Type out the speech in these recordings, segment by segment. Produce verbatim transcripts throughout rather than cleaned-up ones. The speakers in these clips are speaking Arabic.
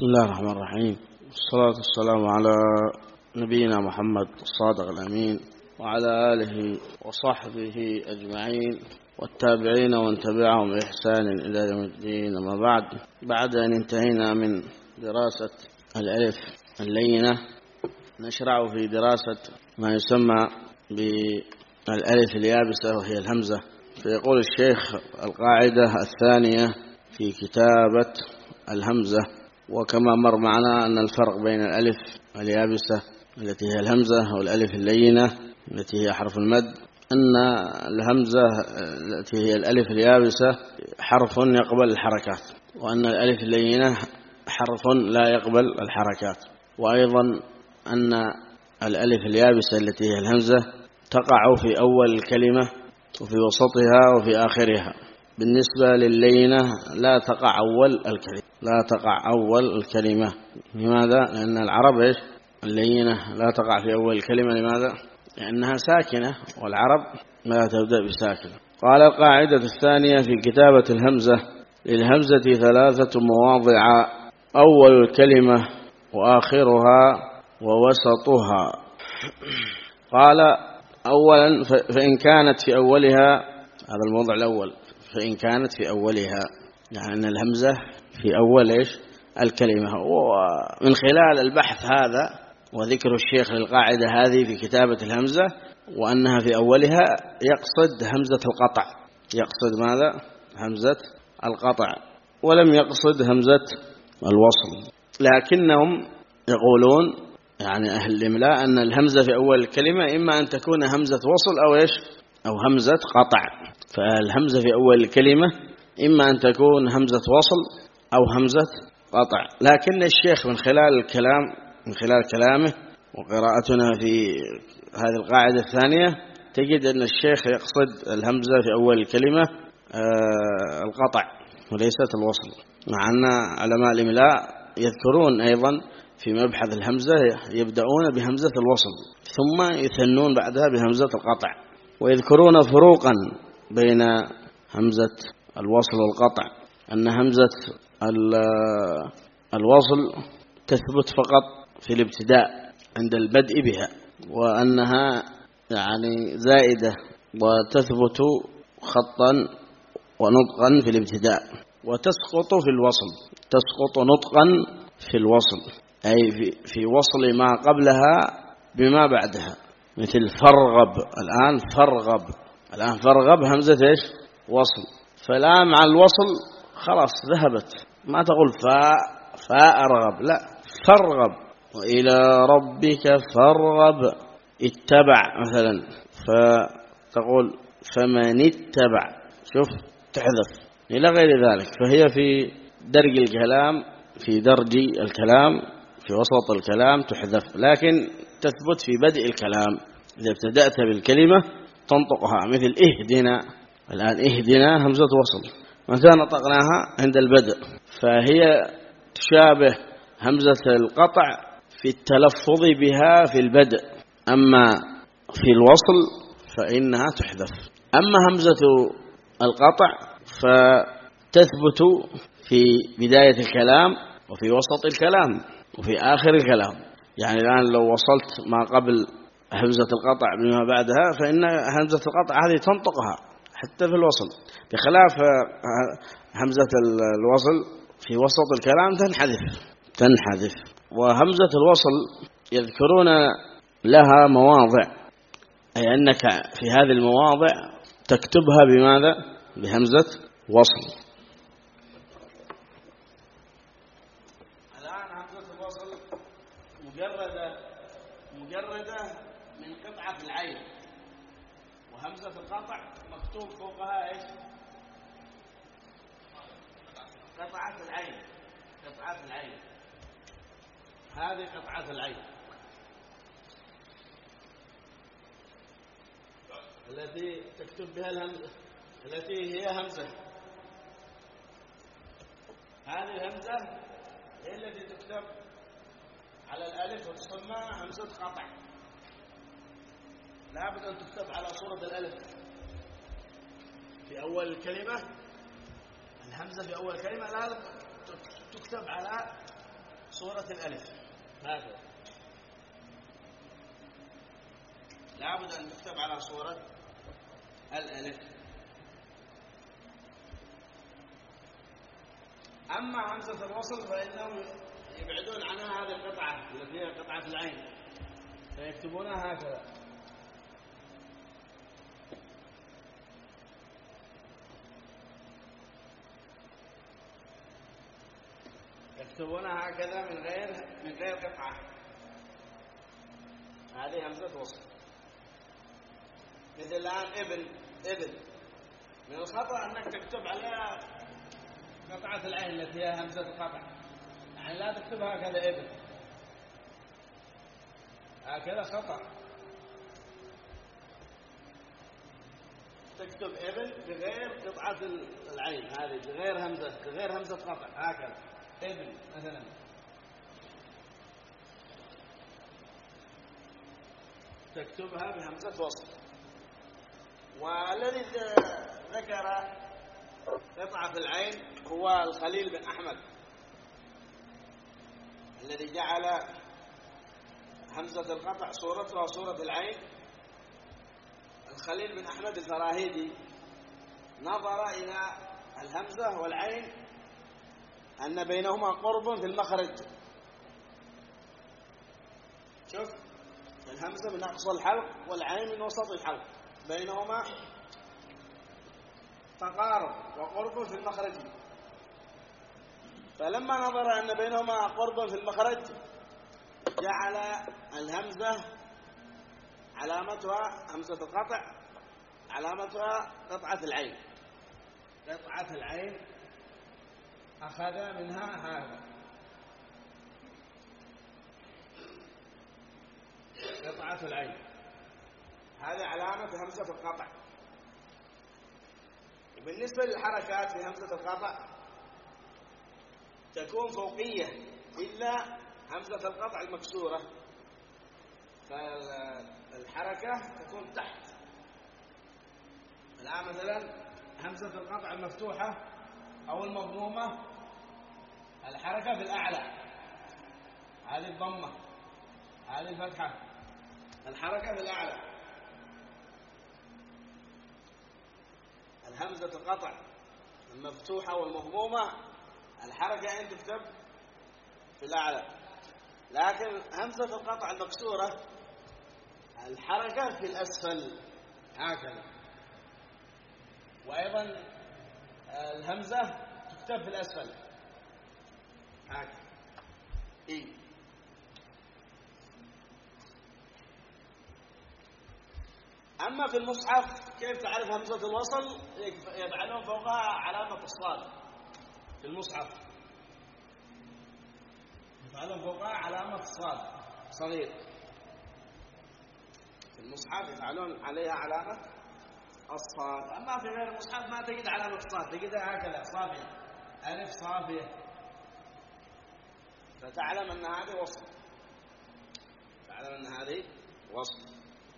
بسم الله الرحمن الرحيم، والصلاة والسلام على نبينا محمد الصادق الأمين وعلى آله وصحبه أجمعين والتابعين ومن تبعهم بإحسان إلى يوم الدين. أما بعد، بعد أن انتهينا من دراسة الألف اللينة نشرع في دراسة ما يسمى بالألف اليابسة وهي الهمزة. فيقول الشيخ: القاعدة الثانية في كتابة الهمزة. وكما مر معنا أن الفرق بين الألف اليابسة التي هي الهمزة والألف اللينة التي هي حرف المد، أن الهمزة التي هي الألف اليابسة حرف يقبل الحركات، وأن الألف اللينة حرف لا يقبل الحركات. وأيضا أن الألف اليابسة التي هي الهمزة تقع في أول الكلمة وفي وسطها وفي آخرها. بالنسبة لللينة لا تقع أول الكلمة لا تقع أول الكلمة لماذا؟ لأن العرب إيش؟ اللينة لا تقع في أول الكلمة. لماذا؟ لأنها ساكنة، والعرب لا تبدأ بساكنة. قال: القاعدة الثانية في كتابة الهمزة: للهمزة ثلاثة مواضع: أول الكلمة وآخرها ووسطها. قال: أولا فإن كانت في أولها، هذا الموضع الأول، فإن كانت في أولها يعني أن الهمزة في أول إيش؟ الكلمة. ومن خلال البحث هذا وذكر الشيخ للقاعدة هذه في كتابة الهمزة وأنها في أولها يقصد همزة القطع. يقصد ماذا؟ همزة القطع، ولم يقصد همزة الوصل. لكنهم يقولون يعني أهل الإملاء أن الهمزة في أول الكلمة إما أن تكون همزة وصل أو إيش؟ أو همزة قطع. فالهمزة في أول الكلمة إما أن تكون همزة وصل أو همزة قطع. لكن الشيخ من خلال الكلام من خلال كلامه وقراءتنا في هذه القاعدة الثانية تجد أن الشيخ يقصد الهمزة في أول الكلمة آه القطع وليست الوصل، مع أن علماء الإملاء يذكرون أيضا في مبحث الهمزة يبدأون بهمزة الوصل ثم يثنون بعدها بهمزة القطع، ويذكرون فروقا بين همزة الوصل والقطع. أن همزة الوصل تثبت فقط في الابتداء عند البدء بها، وأنها يعني زائدة وتثبت خطا ونطقا في الابتداء، وتسقط في الوصل تسقط نطقا في الوصل، أي في, في وصل ما قبلها بما بعدها، مثل فرغب. الآن فرغب الآن فرغب همزة إيش؟ وصل. فالآن مع الوصل خلاص ذهبت، ما تقول فاء فاء أرغب، لا، فرغب. وإلى ربك فارغب. اتبع مثلا فتقول فمن اتبع، شوف تحذف إلى غير ذلك. فهي في درج الكلام في درج الكلام في وسط الكلام تحذف، لكن تثبت في بدء الكلام. إذا ابتدأت بالكلمة تنطقها، مثل اهدنا. الآن اهدنا همزة وصل، متى نطقناها؟ عند البدء. فهي تشابه همزة القطع في التلفظ بها في البدء، أما في الوصل فإنها تحذف. أما همزة القطع فتثبت في بداية الكلام وفي وسط الكلام وفي آخر الكلام. يعني الآن لو وصلت ما قبل همزة القطع بما بعدها فإن همزة القطع هذه تنطقها حتى في الوصل، بخلاف همزة الوصل في وسط الكلام تنحذف تنحذف وهمزة الوصل يذكرون لها مواضع، أي أنك في هذه المواضع تكتبها بماذا؟ بهمزة وصل. الآن همزة الوصل مجردة مجردة من قطعة العين، وهمزة القطع مكتوب فوقها ايش؟ قطعة العين. قطعة العين هذه قطعة العين التي تكتب بها الهمزة، التي هي همزة. هذه الهمزة هي التي تكتب على الألف وتسمى همزة قطع. لا بد أن تكتب على صورة الألف في أول الكلمة. الهمزة في أول كلمة لازم تكتب على صورة الألف هكذا، لابد أن تكتب على صورة الألف. أما همزة الوصل فإنهم يبعدون عنها هذه القطعة التي هي قطعة العين، فيكتبونها هكذا، يكتبونها هكذا من غير من غير قطعة. هذه همزة وصل. مثل الآن ابن ابن، من الخطأ أنك تكتب عليها قطعة العين التي هي همزة القطع، يعني لا تكتبها هكذا ابن، هكذا خطأ. تكتب ابن بغير قطعة العين هذه، بغير همزة بغير همزة قطع، هكذا ابن مثلا. تكتبها بهمزة وصل. والذي ذكر قطعة العين هو الخليل بن أحمد الذي جعل همزة القطع صورتها صورة العين. الخليل بن أحمد الفراهيدي نظر إلى الهمزة والعين أن بينهما قرب في المخرج. شوف، الهمزة من أقصى الحلق والعين من وسط الحلق، بينهما تقارب وقرب في المخرج. فلما نظر أن بينهما قرب في المخرج جعل الهمزة علامتها همزة القطع، علامتها قطعة العين. قطعة العين أخذ منها هذا، قطعة العين هذه علامة همزة القطع. وبالنسبة للحركات في همزة القطع تكون فوقية إلا همزة القطع المكسورة، فالحركة تكون تحت. الآن مثلا همزة القطع المفتوحة أو المضمومة الحركة في الأعلى، هذه الضمة هذه الفتحة، الحركة في الأعلى. الهمزة القطع المفتوحة والمضمومة الحركة أن تكتب في الأعلى، لكن همزة القطع المكسورة الحركة في الأسفل هكذا. وأيضا الهمزة تكتب في الأسفل هكذا. إيه؟ أما في المصحف كيف تعرف همزة الوصل؟ يجعلون فوقها علامة الصاد. في المصحف يجعلون فوقها علامة الصاد صغير، في المصحف يفعلون عليها علامة الصاد. أما في غير المصحف ما تجد علامة الصاد، تجدها هكذا صافية، ألف صافية، فتعلم أن هذه وصل، تعلم أن هذه وصل.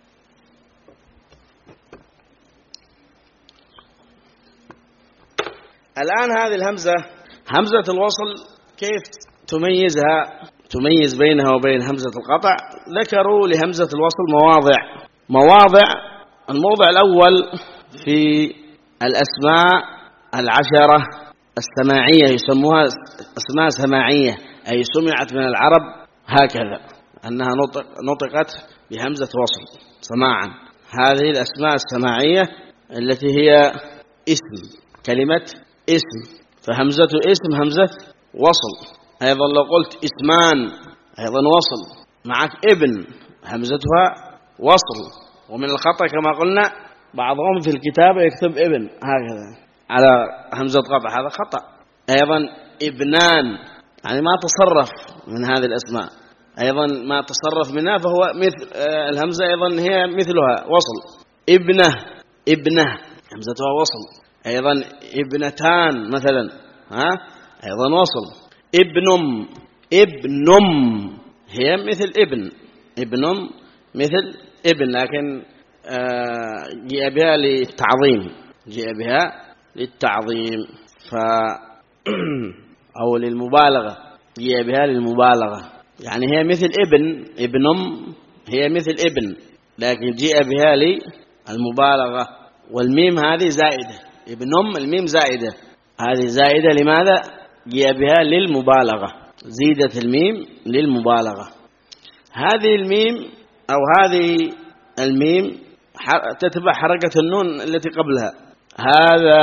الآن هذه الهمزة همزة الوصل كيف تميزها، تميز بينها وبين همزة القطع؟ ذكروا لهمزة الوصل مواضع مواضع الموضع الأول في الأسماء العشرة السماعية، يسموها أسماء سماعية، أي سمعت من العرب هكذا أنها نطقت بهمزة وصل سماعا. هذه الأسماء السماعية التي هي اسم، كلمة اسم، فهمزة اسم همزة وصل. أيضا لو قلت اسمان أيضا وصل. معك ابن همزتها وصل. ومن الخطأ كما قلنا بعضهم في الكتابة يكتب ابن هكذا على همزة قطع، هذا خطأ. أيضا ابنان، يعني ما تصرف من هذه الأسماء، أيضا ما تصرف منها فهو مثل الهمزة أيضا هي مثلها وصل. ابنه ابنه همزتها وصل. أيضا ابنتان مثلا ها أيضا وصل. ابنم ابنم هي مثل ابن، ابنم مثل ابن، لكن جاء بها للتعظيم، جاء بها للتعظيم ف أو للمبالغة. جيء بها للمبالغة، يعني هي مثل ابن، ابنم هي مثل ابن، لكن جيء بها للمبالغة. والميم هذه زائدة، ابنم الميم زائدة، هذه زائدة لماذا؟ جيء بها للمبالغة، زيدت الميم للمبالغة. هذه الميم أو هذه الميم تتبع حركة النون التي قبلها. هذا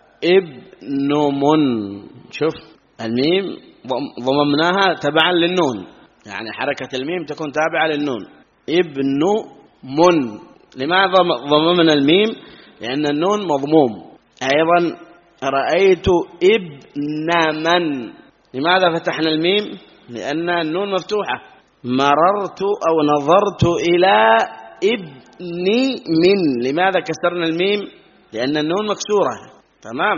ابن من، شوف الميم ضممناها تبعا للنون، يعني حركة الميم تكون تابعة للنون. ابن من، لماذا ضممنا الميم؟ لأن النون مضموم. أيضا رأيت ابن من، لماذا فتحنا الميم؟ لأن النون مفتوحة. مررت أو نظرت إلى ابن من، لماذا كسرنا الميم؟ لأن النون مكسورة. تمام.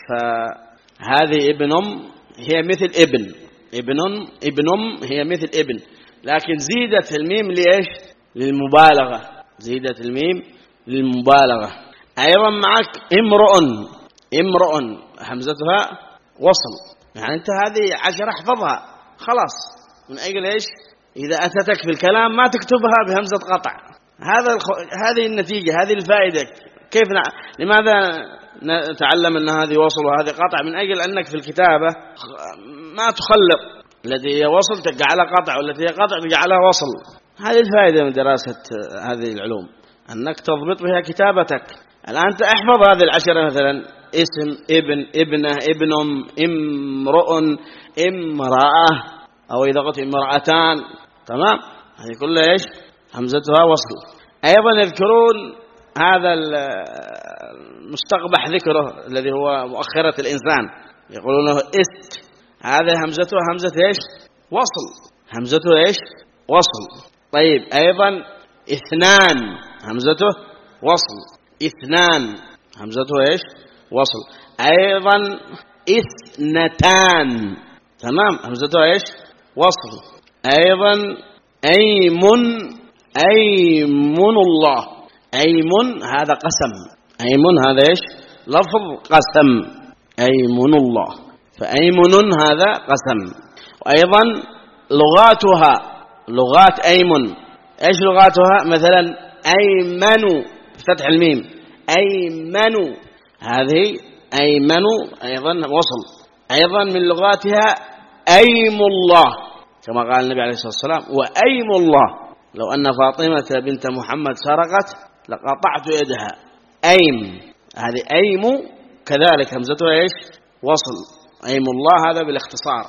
فهذه ابنم هي مثل ابن، ابنم ابنم هي مثل ابن، لكن زيدت الميم لإيش؟ للمبالغة، زيدت الميم للمبالغة. أيضا معك امرؤ، امرؤ همزتها وصل، يعني أنت هذه عشرة احفظها خلاص، من أجل إيش؟ إذا أتتك في الكلام ما تكتبها بهمزة قطع. هذا الخ... هذه النتيجة، هذه الفائدة. كيف ن... لماذا نتعلم أن هذه وصل وهذه قطع؟ من أجل أنك في الكتابة ما تخلط، التي هي وصل تجعلها قطع والتي هي قطع تجعلها وصل. هذه الفائدة من دراسة هذه العلوم، أنك تضبط بها كتابتك. الآن تحفظ هذه العشرة، مثلا اسم، ابن، ابنة، ابنم، امرؤ، امرأة، أو إذا قلت امرأتان. تمام. هذه كلها إيش؟ همزتها وصل. أيضا يذكرون هذا المستقبح ذكره الذي هو مؤخرة الإنسان، يقولونه است، هذا همزته همزة إيش؟ وصل، همزته إيش؟ وصل. طيب أيضا اثنان همزته وصل، اثنان همزته إيش؟ وصل. أيضا اثنتان، تمام، همزته إيش؟ وصل. أيضا أيمن، أيمن الله، أيمن هذا قسم، أيمن هذا إيش؟ لفظ قسم، أيمن الله، فأيمن هذا قسم. وأيضا لغاتها، لغات أيمن، إيش لغاتها؟ مثلا أيمن فتح الميم، أيمن، هذه أيمن أيضا وصل. أيضا من لغاتها أيم الله، كما قال النبي عليه الصلاة والسلام وأيم الله، لو أن فاطمة بنت محمد سرقت لقطعت يدها. أيم، هذه أيم كذلك همزتها إيش؟ وصل. أيم الله هذا بالاختصار.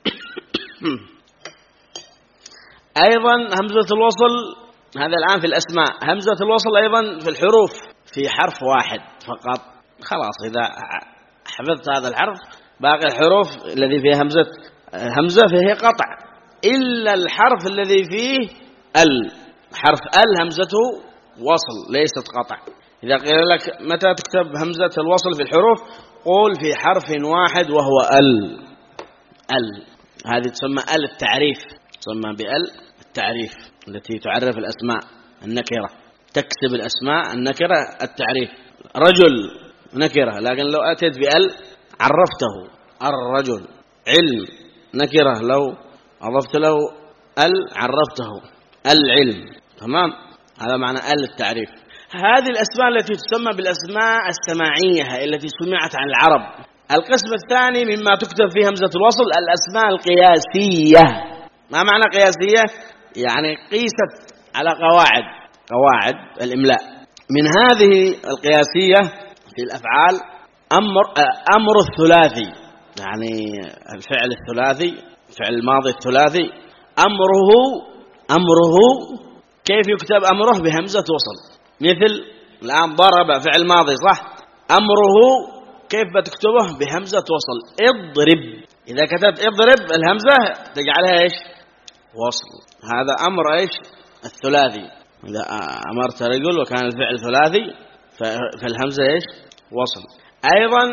أيضا همزة الوصل، هذا الآن في الأسماء، همزة الوصل أيضا في الحروف في حرف واحد فقط، خلاص إذا حفظت هذا الحرف باقي الحروف الذي فيه همزة همزة فيه قطع، إلا الحرف الذي فيه ال، حرف ال همزته وصل ليست قطع. إذا قيل لك متى تكتب همزة الوصل في الحروف، قول في حرف واحد وهو ال، ال هذه تسمى ال التعريف، تسمى بال التعريف التي تعرف الأسماء النكرة، تكتب الأسماء النكرة التعريف. رجل نكرة، لكن لو أتيت بال عرفته، الرجل. علم نكرة، لو أضفت له ال عرفته، العلم. تمام، هذا معنى ال التعريف. هذه الأسماء التي تسمى بالأسماء السماعية التي سمعت عن العرب. القسم الثاني مما تكتب فيه همزة الوصل الأسماء القياسية. ما معنى قياسية؟ يعني قيست على قواعد، قواعد الإملاء. من هذه القياسية في الأفعال أمر أمر الثلاثي، يعني الفعل الثلاثي، فعل الماضي الثلاثي، أمره أمره كيف يكتب أمره؟ بهمزة وصل. مثل الآن ضرب فعل ماضي صح، أمره كيف بتكتبه؟ بهمزة وصل. اضرب، إذا كتبت اضرب الهمزة تجعلها إيش؟ وصل. هذا أمر إيش؟ الثلاثي. إذا أمرت رجل وكان الفعل ثلاثي فالهمزة إيش؟ وصل. أيضا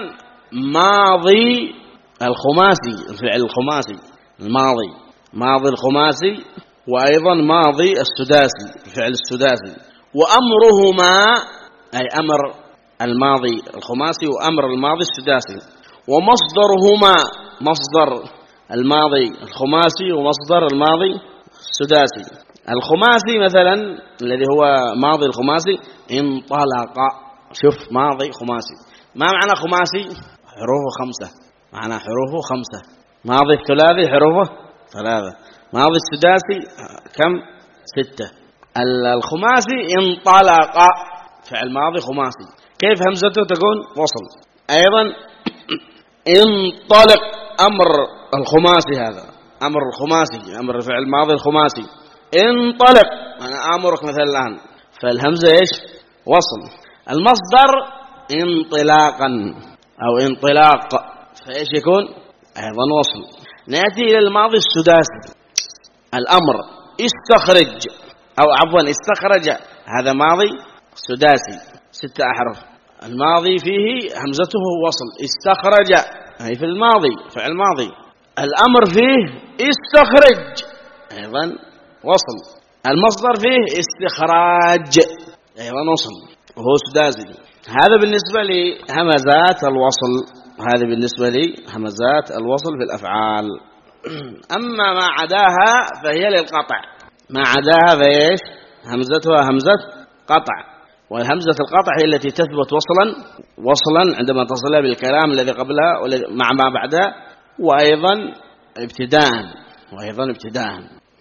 ماضي الخماسي، الفعل الخماسي، الماضي، ماضي الخماسي، وأيضا ماضي السداسي، الفعل السداسي. وأمرهما أي أمر الماضي الخماسي وأمر الماضي السداسي. ومصدرهما، مصدر الماضي الخماسي ومصدر الماضي السداسي. الخماسي مثلا الذي هو ماضي الخماسي انطلق. شوف ماضي خماسي، ما معنى خماسي؟ حروفه خمسة، معنى حروفه خمسة. ماضي الثلاثي حروفه ثلاثة، ماضي السداسي كم؟ ستة. الخماسي انطلق فعل ماضي خماسي، كيف همزته تكون وصل؟ أيضا انطلق أمر الخماسي، هذا أمر الخماسي، أمر فعل ماضي الخماسي. انطلق أنا أمرك مثلا الآن، فالهمزة إيش؟ وصل. المصدر انطلاقا أو انطلاق، فإيش يكون؟ أيضا وصل. نأتي إلى الماضي السداسي، الأمر استخرج أو عفوا استخرج، هذا ماضي سداسي ستة أحرف، الماضي فيه همزته وصل. استخرج هي في الماضي فعل ماضي، الأمر فيه استخرج أيضا وصل. المصدر فيه استخراج أيضا وصل وهو سداسي. هذا بالنسبة لهمزات الوصل، هذا بالنسبة لهمزات الوصل في الأفعال. أما ما عداها فهي للقطع، ما عداها فإيش؟ همزتها همزة قطع، والهمزة القطع هي التي تثبت وصلا وصلا عندما تصلها بالكلام الذي قبلها مع ما بعدها، وأيضا ابتداء وأيضا ابتداء.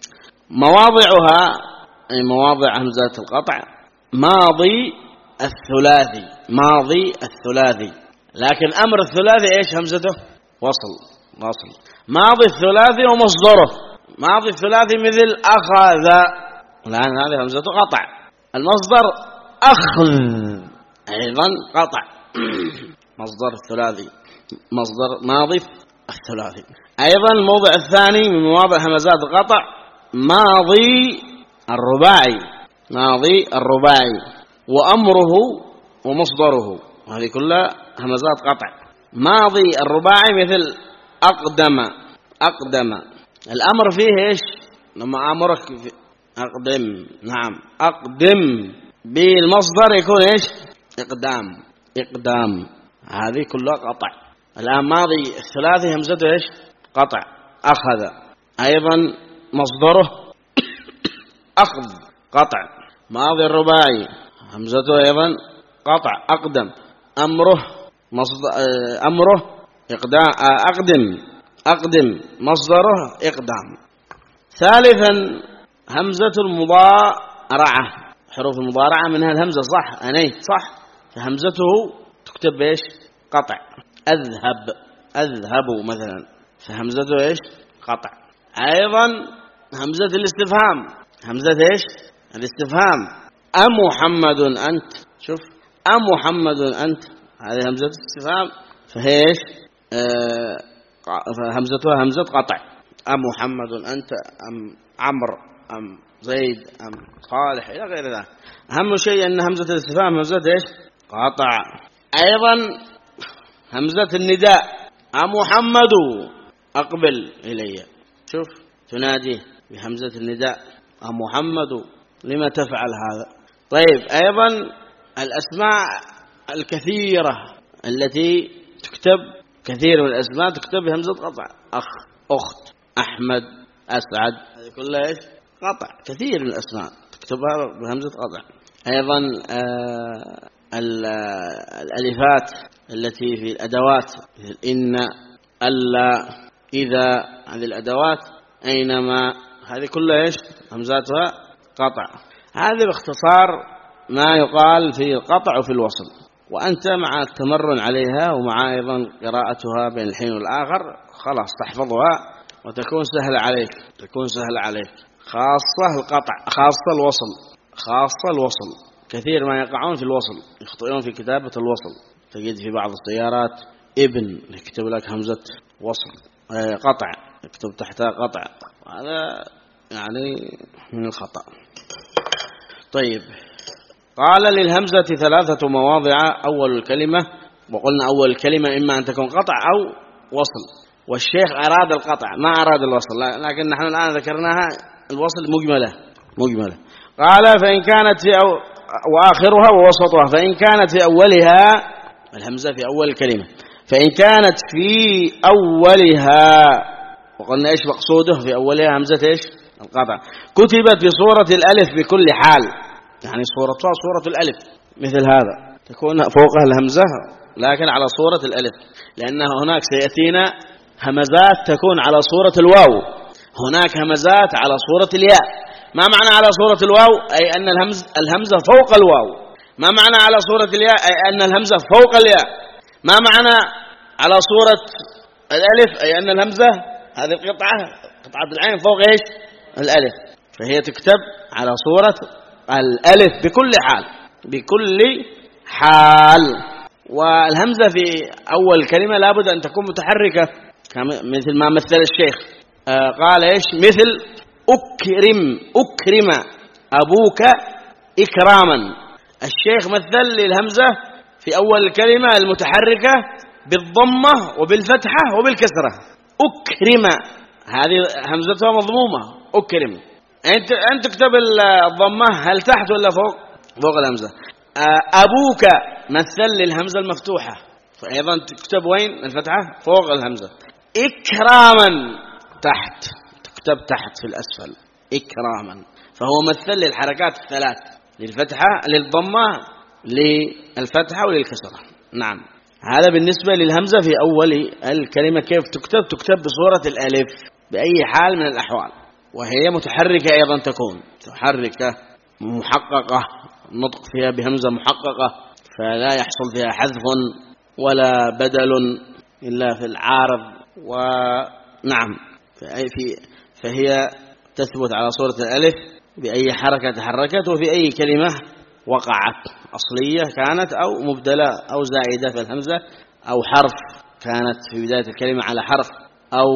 مواضعها أي مواضع همزة القطع ماضي الثلاثي، ماضي الثلاثي، لكن أمر الثلاثي إيش همزته؟ وصل وصل. ماضي الثلاثي ومصدره، ماضي الثلاثي مثل أخذ، الآن هذه همزته قطع. المصدر أخذ أيضا قطع. مصدر الثلاثي مصدر ماضي الثلاثي. أيضا الموضع الثاني من مواضع همزات القطع ماضي الرباعي، ماضي الرباعي وأمره ومصدره، وهذه كلها همزات قطع. ماضي الرباعي مثل أقدم، أقدم الأمر فيه إيش؟ لما أمرك أقدم، نعم أقدم، بالمصدر يكون إيش؟ إقدام، إقدام، هذه كلها قطع. الآن ماضي الثلاثي همزته إيش؟ قطع. أخذ أيضا مصدره أخذ قطع. ماضي الرباعي همزته أيضا قطع. أقدم أمره مصدر أمره إقدام، أقدم أقدم مصدره إقدام. ثالثا همزة المضارعة، حروف المضارعة منها الهمزة صح، أني صح، فهمزته تكتب بإيش؟ قطع. أذهب، أذهب مثلا، فهمزته إيش؟ قطع. أيضا همزة الاستفهام، همزة إيش؟ الاستفهام أمحمد أنت، شوف أمحمد أنت، هذه همزة الاستفهام فهي إيش؟ آه فهمزتها همزة قطع. أمحمد أنت أم عمرو أم زيد أم صالح إلى غير ذلك. أهم شيء أن همزة الاستفهام همزة إيش؟ قطع. أيضا همزة النداء أمحمد أقبل إلي، شوف تناديه بهمزة النداء أمحمد لما تفعل هذا. طيب أيضا الأسماء الكثيرة التي تكتب، كثير من الأسماء تكتب بهمزة قطع، أخ، أخت، أحمد، أسعد، هذه كلها إيش؟ قطع. كثير من الأسماء تكتبها بهمزة قطع. أيضا آه الألفات التي في الأدوات مثل إن، ألا، إذا، هذه الأدوات أينما، هذه كلها إيش؟ همزاتها قطع. هذا باختصار ما يقال في القطع وفي الوصل، وأنت مع التمرن عليها ومع أيضا قراءتها بين الحين والآخر خلاص تحفظها وتكون سهلة عليك، تكون سهلة عليك، خاصة القطع، خاصة الوصل، خاصة الوصل. كثير ما يقعون في الوصل، يخطئون في كتابة الوصل، تجد في بعض السيارات ابن يكتب لك همزة وصل قطع، يكتب تحتها قطع، هذا يعني من الخطأ. طيب قال للهمزة ثلاثة مواضع، أول الكلمة، وقلنا أول الكلمة إما أن تكون قطع أو وصل، والشيخ أراد القطع ما أراد الوصل، لكن نحن الآن ذكرناها الوصل مجملة مجملة. قال فإن كانت في أو وآخرها ووسطها، فإن كانت في أولها، الهمزة في أول الكلمة، فإن كانت في أولها وقلنا إيش مقصوده في أولها همزة إيش القطع. كتبت بصورة الألف بكل حال، يعني صورتها صورة الألف، مثل هذا تكون فوقها الهمزة لكن على صورة الألف، لأن هناك سيأتينا همزات تكون على صورة الواو، هناك همزات على صورة الياء. ما معنى على صورة الواو؟ أي أن الهمز الهمزة فوق الواو. ما معنى على صورة الياء؟ أي أن الهمزة فوق الياء. ما معنى على صورة الألف؟ أي أن الهمزة هذه القطعة قطعة العين فوق إيش الألف، فهي تكتب على صورة الألف بكل حال، بكل حال. والهمزة في أول كلمة لابد أن تكون متحركة، مثل ما مثل الشيخ آه قال إيش مثل أكرم أكرم أبوك إكراما. الشيخ مثل للهمزة في أول الكلمة المتحركة بالضمة وبالفتحة وبالكسرة. أكرم هذه همزتها مضمومة أكرم. أنت أنت تكتب الضمة هل تحت ولا فوق؟ فوق الهمزة. أبوك مثل للهمزة المفتوحة، فأيضا تكتب وين الفتحة؟ فوق الهمزة. إكراما تحت، تكتب تحت في الأسفل إكراما. فهو مثل للحركات الثلاث، للفتحة للضمة للفتحة وللكسرة. نعم، هذا بالنسبة للهمزة في أول الكلمة. كيف تكتب؟ تكتب بصورة الألف بأي حال من الأحوال، وهي متحركة أيضا، تكون متحركة محققة، النطق فيها بهمزة محققة، فلا يحصل فيها حذف ولا بدل إلا في العارض. ونعم في فهي تثبت على صورة الألف بأي حركة تحركت، وفي أي كلمة وقعت، أصلية كانت أو مبدلة أو زائدة في الهمزة، أو حرف كانت في بداية الكلمة على حرف، أو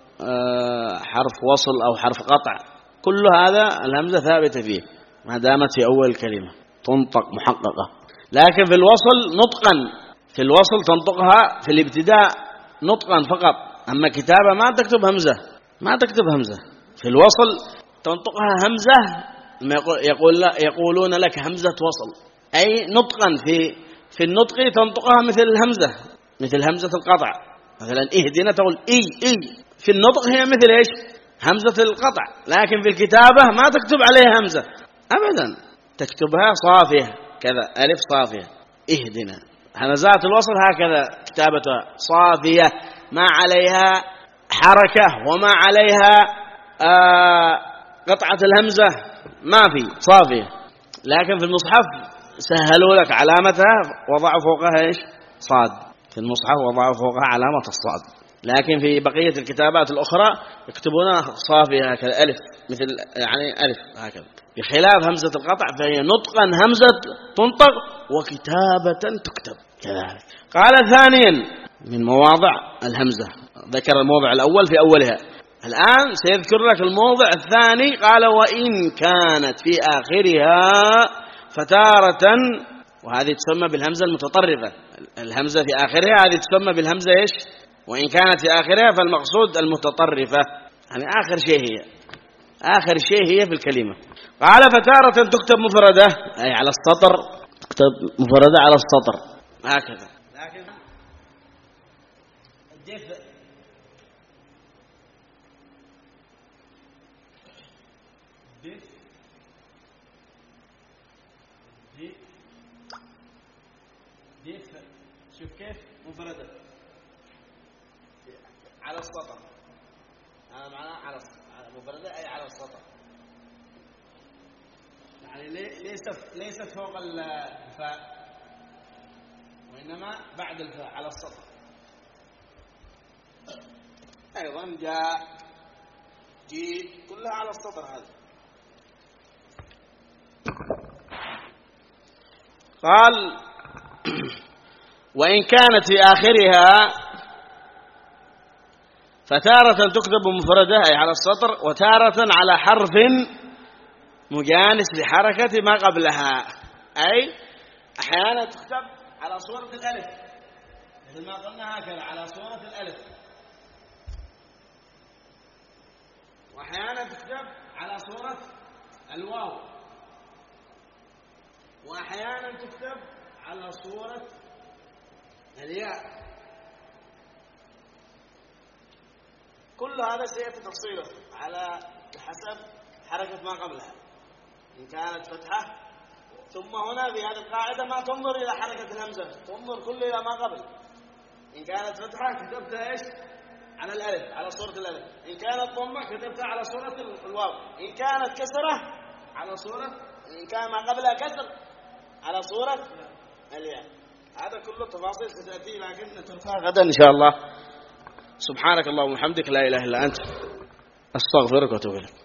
حرف وصل أو حرف قطع، كل هذا الهمزة ثابتة فيه ما دامت في أول الكلمة تنطق محققة. لكن في الوصل نطقا، في الوصل تنطقها في الابتداء نطقا فقط، أما كتابة ما تكتب همزة، ما تكتب همزة في الوصل، تنطقها همزة يقول يقولون لك همزة وصل، أي نطقا في في النطق تنطقها مثل الهمزة، مثل همزة القطع. مثلا اهدنا تقول إي إي، في النطق هي مثل إيش همزة القطع، لكن في الكتابة ما تكتب عليها همزة أبدا، تكتبها صافية كذا، ألف صافية اهدنا. همزات الوصل هكذا كتابتها صافية، ما عليها حركة وما عليها آه قطعة الهمزة، ما في، صافية. لكن في المصحف سهلوا لك علامتها، وضعوا فوقها إيش صاد، في المصحف وضعوا فوقها علامة الصاد. لكن في بقية الكتابات الأخرى يكتبونها صافية هكذا ألف، مثل يعني ألف هكذا، بخلاف همزة القطع فهي نطقا همزة تنطق وكتابة تكتب كذلك. قال ثانيا من مواضع الهمزة، ذكر الموضع الأول في أولها، الآن سيذكر لك الموضع الثاني. قال وإن كانت في آخرها فتارة، وهذه تسمى بالهمزة المتطرفة، الهمزة في آخرها هذه تسمى بالهمزة إيش؟ وإن كانت في آخرها، فالمقصود المتطرفة، يعني آخر شيء هي، آخر شيء هي في الكلمة. قال فتارة تكتب مفردة أي على السطر، تكتب مفردة على السطر هكذا. لكن الدفء دف دف دف شوف كيف مفردة على السطر، هذا معناه على مفردة أي على السطر، يعني ليست ليست فوق الفاء، وإنما بعد الفاء على السطر. أيضا جاء جيد كلها على السطر. هذا قال وإن كانت في آخرها فتارة تكتب مفردة أي على السطر، وتارة على حرف مجانس لحركة ما قبلها، أي أحيانا تكتب على صورة الألف مثل ما قلنا هكذا على صورة الألف، وأحيانا تكتب على صورة الواو، وأحيانا تكتب على صورة الياء. كل هذا سيأتي تفصيله على حسب حركة ما قبلها. إن كانت فتحة، ثم هنا في هذه القاعدة ما تنظر إلى حركة الهمزة، تنظر كله إلى ما قبل. إن كانت فتحة كتبتها إيش؟ على الألف، على صورة الألف. إن كانت ضمة كتبتها على صورة الواو. إن كانت كسرة على صورة، إن كان ما قبلها كسر على صورة الياء. هذا كله تفاصيل ستأتي لكن نتركها غدا إن شاء الله. سبحانك اللهم وبحمدك، لا إله إلا أنت، أستغفرك وأتوب إليك.